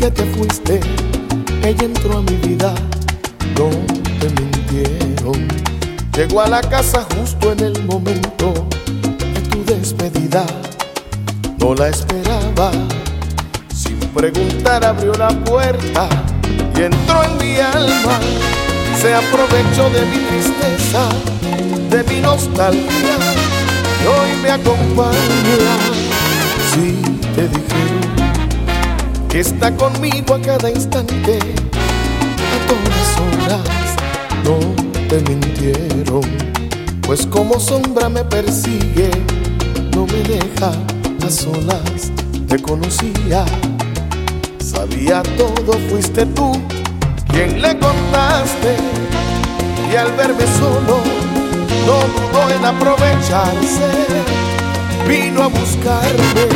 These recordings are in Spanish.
que te fuiste, ella entró a mi vida, no te mintieron. Llegó a la casa justo en el momento de tu despedida. No la esperaba, sin preguntar abrió la puerta y entró en mi alma. Se aprovechó de mi tristeza, de mi nostalgia, y hoy me acompaña. Sí, te dijeron que está conmigo a cada instante, a todas horas, no te mintieron, pues como sombra me persigue, no me deja a solas. Te conocía, sabía todo, fuiste tú quien le contaste, y al verme solo no dudó en aprovecharse, vino a buscarme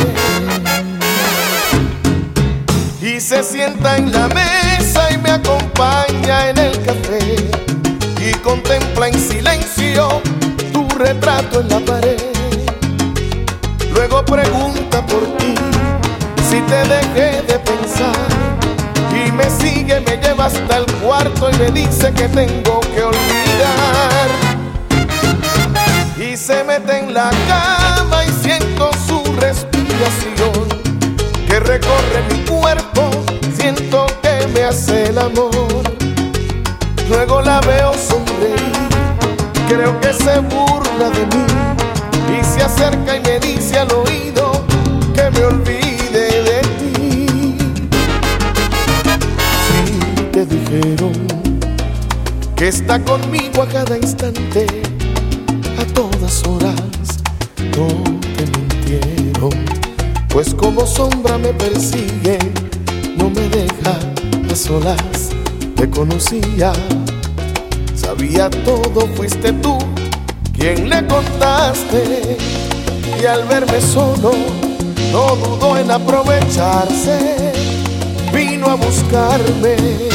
y se sienta en la mesa y me acompaña en el café y contempla en silencio tu retrato en la pared. Luego pregunta por ti, si te dejé de pensar, y me sigue, me lleva hasta el cuarto y me dice que tengo que olvidar. Y se mete en la cama y siento su respiración que recorre mi cuerpo, siento que me hace el amor. Luego la veo sonreír, creo que se burla de mí y se acerca y me dice al oído que me olvide de ti. Sí, te dijeron que está conmigo a cada instante, a todas horas, no te mintieron, pues como sombra me persigue, no me deja a solas. Te conocía, sabía todo, fuiste tú quien le contaste, y al verme solo no dudó en aprovecharse, vino a buscarme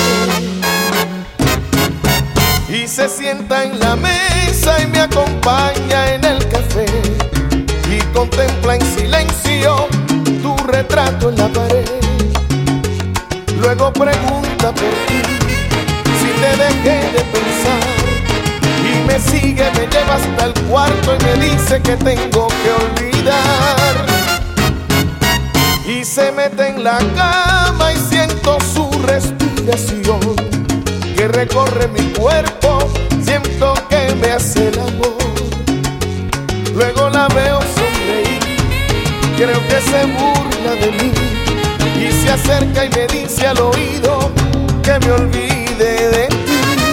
y se sienta en la mesa y me acompaña en el café y contempla en silencio tu retrato en la pared. Luego pregunta por ti, si te dejé de pensar, y me sigue, me lleva hasta el cuarto y me dice que tengo que olvidar. Y se mete en la cama y siento su respiración que recorre mi cuerpo, siento que me hace el amor. Luego la veo sonreír, creo que se burla de mí y se acerca y me dice al oído que me olvide de ti.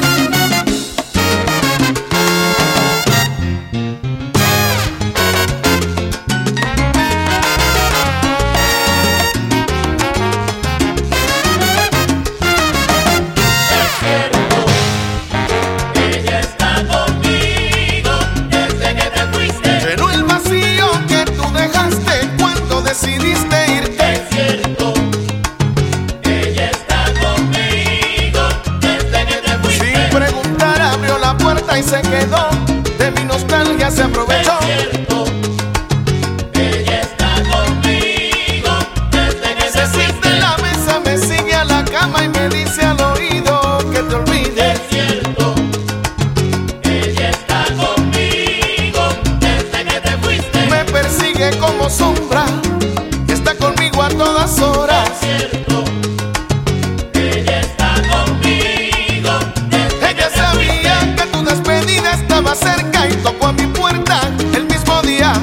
Decidiste irte. Es cierto, ella está conmigo desde que te fuiste. Sin preguntar abrió la puerta y se quedó, de mi nostalgia se aprovechó. Es cierto, ella está conmigo desde que te fuiste. Se sienta en la mesa, me sigue a la cama y me dice al oído que te olvides. Es cierto, ella está conmigo desde que te fuiste. Me persigue como sombra, conmigo a todas horas. Es cierto, ella está conmigo. Ella sabía que tu despedida estaba cerca y tocó a mi puerta el mismo día.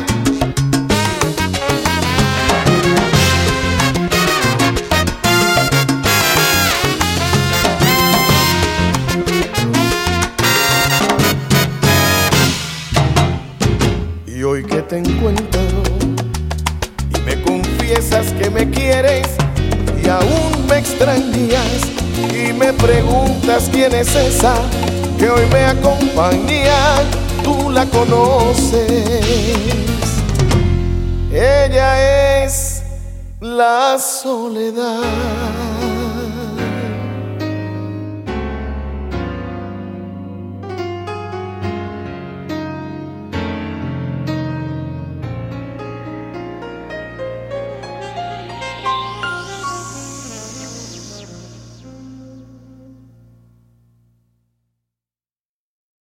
Y hoy que te encuentro y me confiesas que me quieres y aún me extrañas y me preguntas quién es esa que hoy me acompaña, tú la conoces. Ella es la soledad.